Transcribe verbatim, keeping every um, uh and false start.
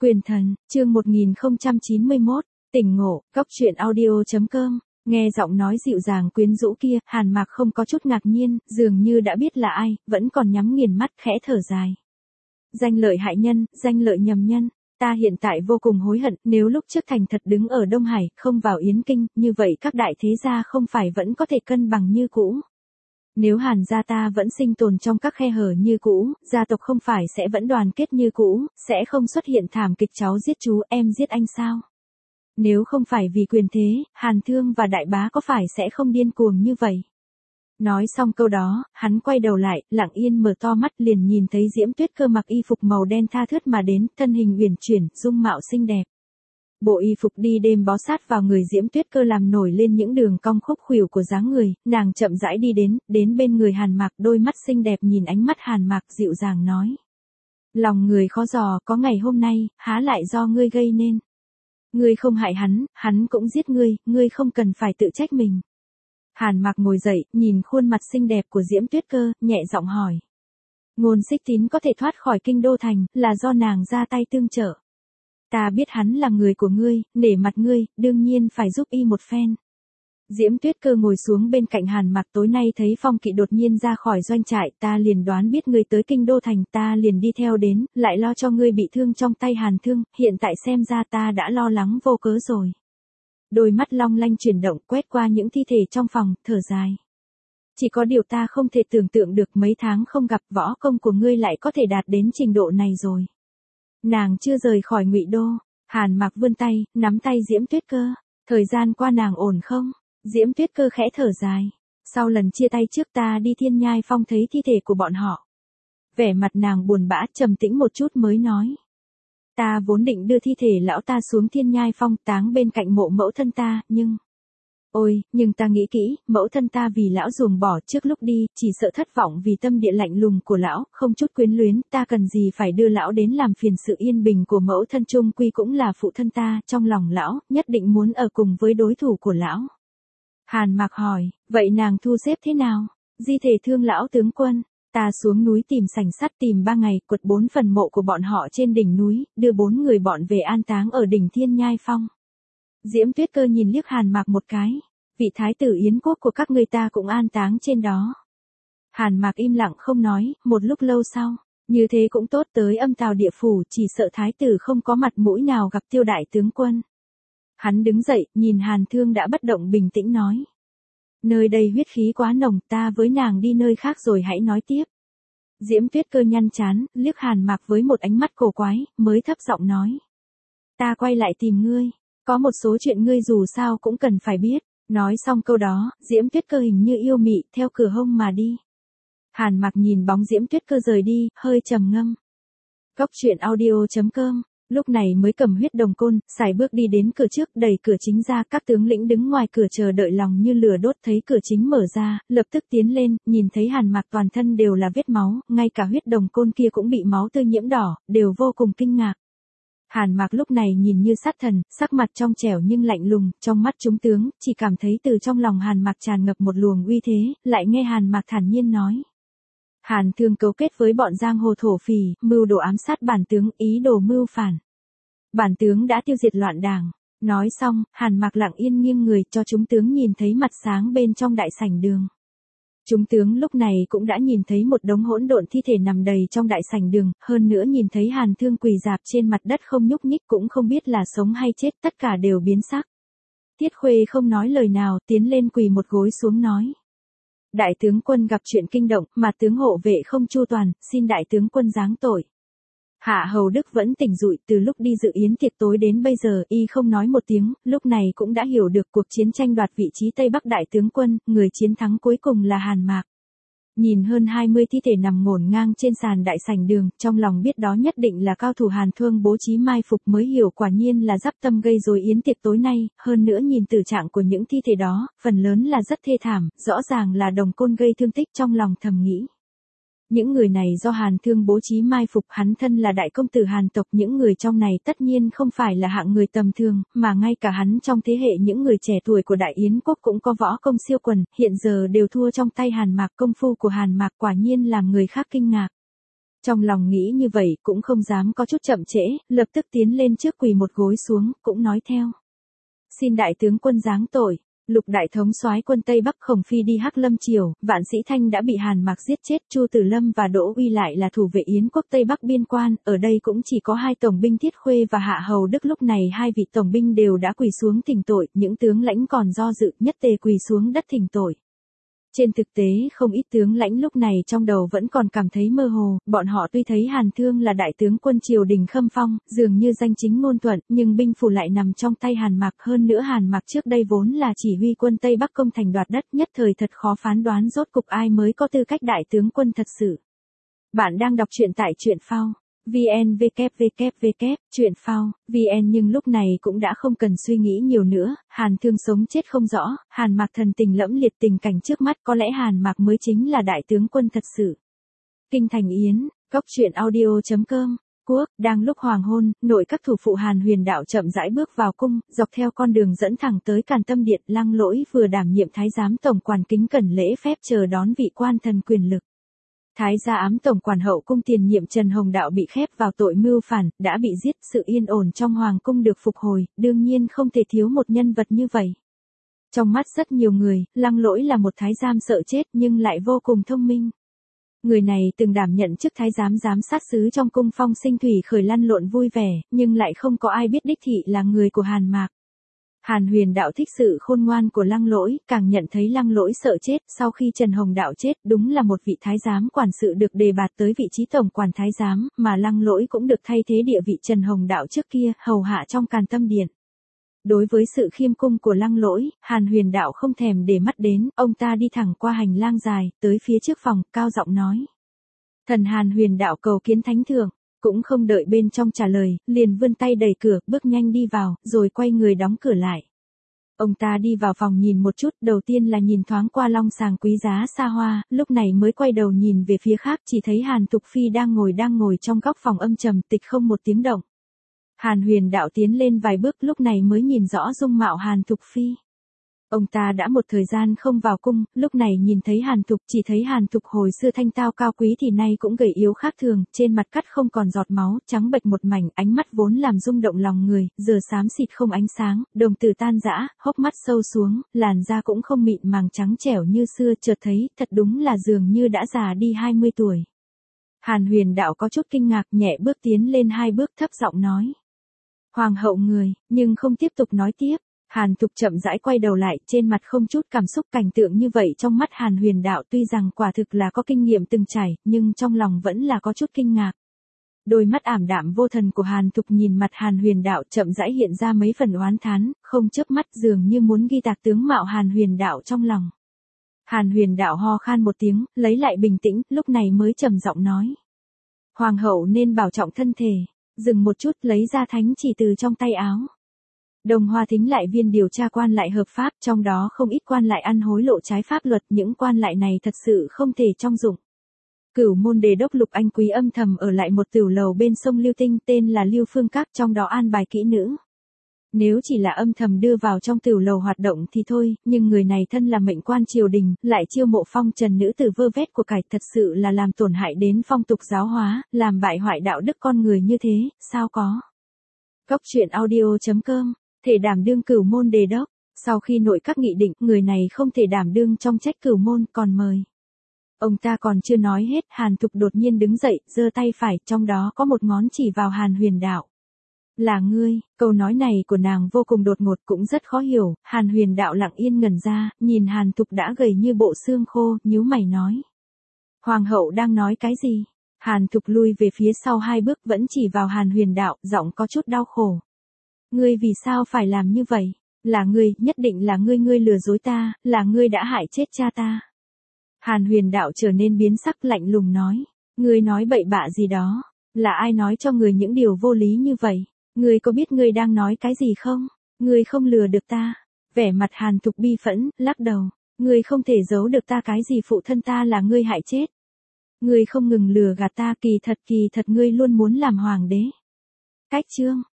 Quyền thần, chương một nghìn không trăm chín mươi mốt, tỉnh ngộ, cóc truyện audio.com, nghe giọng nói dịu dàng quyến rũ kia, Hàn Mạc không có chút ngạc nhiên, dường như đã biết là ai, vẫn còn nhắm nghiền mắt khẽ thở dài. Danh lợi hại nhân, danh lợi nhầm nhân, ta hiện tại vô cùng hối hận, nếu lúc trước thành thật đứng ở Đông Hải, không vào Yến Kinh, như vậy các đại thế gia không phải vẫn có thể cân bằng như cũ. Nếu Hàn gia ta vẫn sinh tồn trong các khe hở như cũ, gia tộc không phải sẽ vẫn đoàn kết như cũ, sẽ không xuất hiện thảm kịch cháu giết chú, em giết anh sao? Nếu không phải vì quyền thế, Hàn Thương và Đại Bá có phải sẽ không điên cuồng như vậy? Nói xong câu đó, hắn quay đầu lại, lặng yên mở to mắt liền nhìn thấy Diễm Tuyết Cơ mặc y phục màu đen tha thướt mà đến, thân hình uyển chuyển, dung mạo xinh đẹp. Bộ y phục đi đêm bó sát vào người Diễm Tuyết Cơ làm nổi lên những đường cong khúc khuỷu của dáng người, nàng chậm rãi đi đến, đến bên người Hàn Mạc, đôi mắt xinh đẹp nhìn ánh mắt Hàn Mạc dịu dàng nói. Lòng người khó dò, có ngày hôm nay, há lại do ngươi gây nên. Ngươi không hại hắn, hắn cũng giết ngươi, ngươi không cần phải tự trách mình. Hàn Mạc ngồi dậy, nhìn khuôn mặt xinh đẹp của Diễm Tuyết Cơ, nhẹ giọng hỏi. Ngôn Xích Tín có thể thoát khỏi kinh đô thành, là do nàng ra tay tương trợ. Ta biết hắn là người của ngươi, nể mặt ngươi, đương nhiên phải giúp y một phen. Diễm Tuyết Cơ ngồi xuống bên cạnh Hàn Mạc, tối nay thấy Phong Kỵ đột nhiên ra khỏi doanh trại, ta liền đoán biết ngươi tới kinh đô thành, ta liền đi theo đến, lại lo cho ngươi bị thương trong tay Hàn Thương, hiện tại xem ra ta đã lo lắng vô cớ rồi. Đôi mắt long lanh chuyển động, quét qua những thi thể trong phòng, thở dài. Chỉ có điều ta không thể tưởng tượng được mấy tháng không gặp, võ công của ngươi lại có thể đạt đến trình độ này rồi. Nàng chưa rời khỏi Ngụy Đô. Hàn Mạc vươn tay, nắm tay Diễm Tuyết Cơ. Thời gian qua nàng ổn không? Diễm Tuyết Cơ khẽ thở dài. Sau lần chia tay trước ta đi Thiên Nhai Phong thấy thi thể của bọn họ. Vẻ mặt nàng buồn bã, trầm tĩnh một chút mới nói. Ta vốn định đưa thi thể lão ta xuống Thiên Nhai Phong táng bên cạnh mộ mẫu thân ta, nhưng... Ôi, nhưng ta nghĩ kỹ, mẫu thân ta vì lão ruồng bỏ trước lúc đi, chỉ sợ thất vọng vì tâm địa lạnh lùng của lão, không chút quyến luyến, ta cần gì phải đưa lão đến làm phiền sự yên bình của mẫu thân, chung quy cũng là phụ thân ta, trong lòng lão, nhất định muốn ở cùng với đối thủ của lão. Hàn Mạc hỏi, vậy nàng thu xếp thế nào? Di thể thương lão tướng quân, ta xuống núi tìm sảnh sắt tìm ba ngày, quật bốn phần mộ của bọn họ trên đỉnh núi, đưa bốn người bọn về an táng ở đỉnh Thiên Nhai Phong. Diễm Tuyết Cơ nhìn liếc Hàn Mạc một cái, vị thái tử Yến quốc của các ngươi ta cũng an táng trên đó. Hàn Mạc im lặng không nói, một lúc lâu sau, như thế cũng tốt, tới Âm Tào địa phủ, chỉ sợ thái tử không có mặt mũi nào gặp Tiêu đại tướng quân. Hắn đứng dậy, nhìn Hàn Thương đã bất động bình tĩnh nói. Nơi đây huyết khí quá nồng, ta với nàng đi nơi khác rồi hãy nói tiếp. Diễm Tuyết Cơ nhăn chán, liếc Hàn Mạc với một ánh mắt cổ quái, mới thấp giọng nói. Ta quay lại tìm ngươi. Có một số chuyện ngươi dù sao cũng cần phải biết. Nói xong câu đó, Diễm Tuyết Cơ hình như yêu mị, theo cửa hông mà đi. Hàn Mạc nhìn bóng Diễm Tuyết Cơ rời đi, hơi trầm ngâm. Cóc truyện audio.com, lúc này mới cầm huyết đồng côn, sải bước đi đến cửa trước, đẩy cửa chính ra, các tướng lĩnh đứng ngoài cửa chờ đợi lòng như lửa đốt, thấy cửa chính mở ra, lập tức tiến lên, nhìn thấy Hàn Mạc toàn thân đều là vết máu, ngay cả huyết đồng côn kia cũng bị máu tươi nhiễm đỏ, đều vô cùng kinh ngạc. Hàn Mạc lúc này nhìn như sát thần, sắc mặt trong trẻo nhưng lạnh lùng, trong mắt chúng tướng, chỉ cảm thấy từ trong lòng Hàn Mạc tràn ngập một luồng uy thế, lại nghe Hàn Mạc thản nhiên nói. Hàn Thương cấu kết với bọn giang hồ thổ phỉ, mưu đồ ám sát bản tướng, ý đồ mưu phản. Bản tướng đã tiêu diệt loạn đảng. Nói xong, Hàn Mạc lặng yên nghiêng người cho chúng tướng nhìn thấy mặt sáng bên trong đại sảnh đường. Chúng tướng lúc này cũng đã nhìn thấy một đống hỗn độn thi thể nằm đầy trong đại sảnh đường, hơn nữa nhìn thấy Hàn Thương quỳ rạp trên mặt đất không nhúc nhích, cũng không biết là sống hay chết, tất cả đều biến sắc. Tiết Khuê không nói lời nào, tiến lên quỳ một gối xuống nói. Đại tướng quân gặp chuyện kinh động, mà tướng hộ vệ không chu toàn, xin đại tướng quân giáng tội. Hạ Hầu Đức vẫn tỉnh rụi, từ lúc đi dự yến tiệc tối đến bây giờ, y không nói một tiếng, lúc này cũng đã hiểu được cuộc chiến tranh đoạt vị trí Tây Bắc đại tướng quân, người chiến thắng cuối cùng là Hàn Mạc. Nhìn hơn hai mươi thi thể nằm ngổn ngang trên sàn đại sảnh đường, trong lòng biết đó nhất định là cao thủ Hàn Thương bố trí mai phục, mới hiểu quả nhiên là dắp tâm gây rối yến tiệc tối nay, hơn nữa nhìn tử trạng của những thi thể đó, phần lớn là rất thê thảm, rõ ràng là đồng côn gây thương tích, trong lòng thầm nghĩ. Những người này do Hàn Thương bố trí mai phục, hắn thân là đại công tử Hàn tộc, những người trong này tất nhiên không phải là hạng người tầm thường, mà ngay cả hắn trong thế hệ những người trẻ tuổi của Đại Yến quốc cũng có võ công siêu quần, hiện giờ đều thua trong tay Hàn Mạc, công phu của Hàn Mạc quả nhiên làm người khác kinh ngạc. Trong lòng nghĩ như vậy cũng không dám có chút chậm trễ, lập tức tiến lên trước quỳ một gối xuống, cũng nói theo. Xin đại tướng quân giáng tội. Lục đại thống soái quân Tây Bắc Khổng Phi đi Hắc Lâm Triều, Vạn Sĩ Thanh đã bị Hàn Mạc giết chết, Chu Tử Lâm và Đỗ Uy lại là thủ vệ Yến quốc Tây Bắc biên quan, ở đây cũng chỉ có hai tổng binh Thiết Khuê và Hạ Hầu Đức, lúc này hai vị tổng binh đều đã quỳ xuống thỉnh tội, những tướng lãnh còn do dự, nhất tề quỳ xuống đất thỉnh tội. Trên thực tế không ít tướng lãnh lúc này trong đầu vẫn còn cảm thấy mơ hồ, bọn họ tuy thấy Hàn Thương là đại tướng quân triều đình khâm phong, dường như danh chính ngôn thuận, nhưng binh phủ lại nằm trong tay Hàn Mạc, hơn nữa Hàn Mạc trước đây vốn là chỉ huy quân Tây Bắc công thành đoạt đất, nhất thời thật khó phán đoán rốt cục ai mới có tư cách đại tướng quân thật sự. Bạn đang đọc truyện tại truyện phao. vn www truyện phao vn nhưng lúc này cũng đã không cần suy nghĩ nhiều nữa, Hàn Thương sống chết không rõ, Hàn Mạc thần tình lẫm liệt tình cảnh trước mắt, có lẽ Hàn Mạc mới chính là đại tướng quân thật sự. Kinh thành Yến, góc truyện audio.com. Quốc, đang lúc hoàng hôn, nội các thủ phụ Hàn Huyền Đạo chậm rãi bước vào cung, dọc theo con đường dẫn thẳng tới Càn Tâm Điện, Lăng Lỗi vừa đảm nhiệm thái giám tổng quản kính cẩn lễ phép chờ đón vị quan thần quyền lực. Thái gia ám tổng quản hậu cung tiền nhiệm Trần Hồng Đạo bị khép vào tội mưu phản, đã bị giết, sự yên ổn trong hoàng cung được phục hồi, đương nhiên không thể thiếu một nhân vật như vậy. Trong mắt rất nhiều người, Lăng Lỗi là một thái giám sợ chết nhưng lại vô cùng thông minh. Người này từng đảm nhận chức thái giám giám sát sứ trong cung Phong Sinh Thủy Khởi lăn lộn vui vẻ, nhưng lại không có ai biết đích thị là người của Hàn Mạc. Hàn Huyền Đạo thích sự khôn ngoan của Lăng Lỗi, càng nhận thấy Lăng Lỗi sợ chết, sau khi Trần Hồng Đạo chết, đúng là một vị thái giám quản sự được đề bạt tới vị trí tổng quản thái giám, mà Lăng Lỗi cũng được thay thế địa vị Trần Hồng Đạo trước kia, hầu hạ trong Càn Tâm Điện. Đối với sự khiêm cung của Lăng Lỗi, Hàn Huyền Đạo không thèm để mắt đến, ông ta đi thẳng qua hành lang dài, tới phía trước phòng, cao giọng nói. Thần Hàn Huyền Đạo cầu kiến thánh thượng. Cũng không đợi bên trong trả lời, liền vươn tay đẩy cửa, bước nhanh đi vào, rồi quay người đóng cửa lại. Ông ta đi vào phòng nhìn một chút, đầu tiên là nhìn thoáng qua long sàng quý giá xa hoa, lúc này mới quay đầu nhìn về phía khác, chỉ thấy Hàn Thục Phi đang ngồi đang ngồi trong góc phòng âm trầm, tịch không một tiếng động. Hàn Huyền Đạo tiến lên vài bước, lúc này mới nhìn rõ dung mạo Hàn Thục Phi. Ông ta đã một thời gian không vào cung, lúc này nhìn thấy Hàn Thục, chỉ thấy Hàn Thục hồi xưa thanh tao cao quý thì nay cũng gầy yếu khác thường, trên mặt cắt không còn giọt máu, trắng bệch một mảnh, ánh mắt vốn làm rung động lòng người, giờ xám xịt không ánh sáng, đồng tử tan rã, hốc mắt sâu xuống, làn da cũng không mịn màng trắng trẻo như xưa, chợt thấy, thật đúng là dường như đã già đi hai mươi tuổi. Hàn Huyền Đạo có chút kinh ngạc, nhẹ bước tiến lên hai bước, thấp giọng nói. Hoàng hậu người, nhưng không tiếp tục nói tiếp. Hàn Thục chậm rãi quay đầu lại, trên mặt không chút cảm xúc, cảnh tượng như vậy trong mắt Hàn Huyền Đạo tuy rằng quả thực là có kinh nghiệm từng trải, nhưng trong lòng vẫn là có chút kinh ngạc. Đôi mắt ảm đạm vô thần của Hàn Thục nhìn mặt Hàn Huyền Đạo chậm rãi hiện ra mấy phần oán thán, không chớp mắt dường như muốn ghi tạc tướng mạo Hàn Huyền Đạo trong lòng. Hàn Huyền Đạo ho khan một tiếng, lấy lại bình tĩnh, lúc này mới trầm giọng nói. Hoàng hậu nên bảo trọng thân thể, dừng một chút lấy ra thánh chỉ từ trong tay áo. Đồng Hoa Thính lại viên điều tra quan lại hợp pháp, trong đó không ít quan lại ăn hối lộ trái pháp luật, những quan lại này thật sự không thể trong dụng. Cửu môn đề đốc Lục Anh Quý âm thầm ở lại một tửu lầu bên sông Lưu Tinh tên là Lưu Phương Các, trong đó an bài kỹ nữ. Nếu chỉ là âm thầm đưa vào trong tửu lầu hoạt động thì thôi, nhưng người này thân là mệnh quan triều đình, lại chiêu mộ phong trần nữ tử vơ vét của cải, thật sự là làm tổn hại đến phong tục giáo hóa, làm bại hoại đạo đức con người như thế, sao có. Góc truyện audio.com, thể đảm đương cửu môn đề đốc, sau khi nội các nghị định, người này không thể đảm đương trong trách cửu môn, còn mời. Ông ta còn chưa nói hết, Hàn Thục đột nhiên đứng dậy, giơ tay phải, trong đó có một ngón chỉ vào Hàn Huyền Đạo. Là ngươi, câu nói này của nàng vô cùng đột ngột cũng rất khó hiểu, Hàn Huyền Đạo lặng yên ngẩn ra, nhìn Hàn Thục đã gầy như bộ xương khô, nhíu mày nói. Hoàng hậu đang nói cái gì? Hàn Thục lui về phía sau hai bước vẫn chỉ vào Hàn Huyền Đạo, giọng có chút đau khổ. Ngươi vì sao phải làm như vậy? Là ngươi, nhất định là ngươi ngươi lừa dối ta, là ngươi đã hại chết cha ta. Hàn Huyền Đạo trở nên biến sắc lạnh lùng nói. Ngươi nói bậy bạ gì đó? Là ai nói cho ngươi những điều vô lý như vậy? Ngươi có biết ngươi đang nói cái gì không? Ngươi không lừa được ta. Vẻ mặt Hàn Thục bi phẫn, lắc đầu. Ngươi không thể giấu được ta cái gì, phụ thân ta là ngươi hại chết. Ngươi không ngừng lừa gạt ta, kỳ thật kỳ thật ngươi luôn muốn làm hoàng đế. Cách chương.